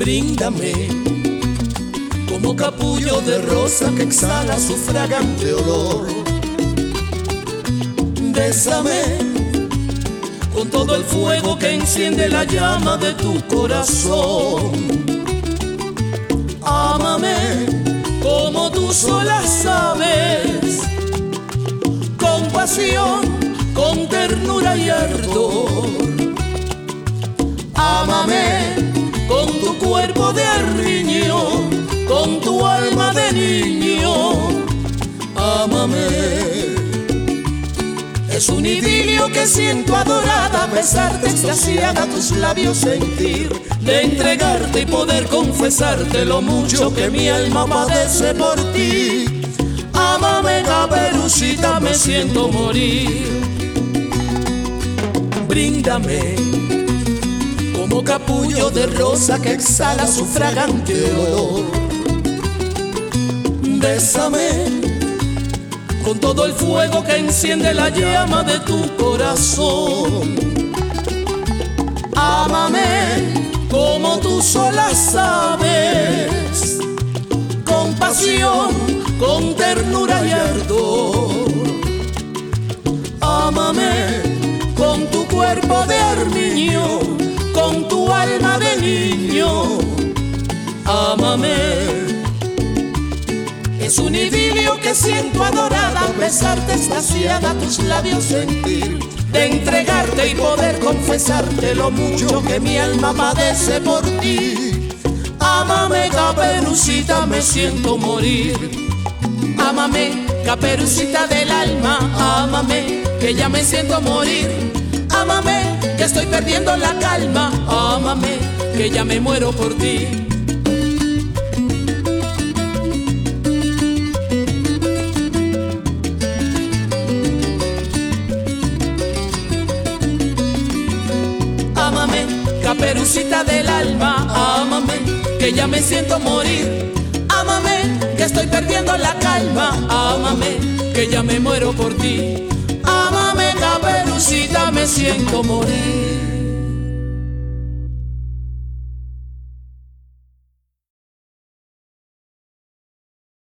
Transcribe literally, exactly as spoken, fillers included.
Bríndame como capullo de rosa que exhala su fragante olor. Bésame con todo el fuego que enciende la llama de tu corazón. Ámame como tú sola sabes, con pasión, con ternura y ardor. Ámame con tu cuerpo de arriño, con tu alma de niño. Ámame. Es un idilio que siento adorada, besarte extasiada, tus labios sentir, de entregarte y poder confesarte lo mucho que mi alma padece por ti. Ámame, Caperucita, me siento morir. Bríndame como capullo de rosa que exhala su fragante olor. Bésame con todo el fuego que enciende la llama de tu corazón. Ámame como tú sola sabes, con pasión, con ternura y ardor. Ámame con tu cuerpo de armiño, con tu alma de niño. Ámame. Es un idilio que siento adorada, besarte extasiada, tus labios sentir, de entregarte y poder confesarte lo mucho que mi alma padece por ti. Ámame, Caperucita, me siento morir. Ámame, Caperucita del alma, ámame, que ya me siento morir. Ámame, que estoy perdiendo la calma, ámame, que ya me muero por ti. Caperucita del alma, ámame, que ya me siento morir. Ámame, que estoy perdiendo la calma, ámame, que ya me muero por ti. Ámame, Caperucita, me siento morir.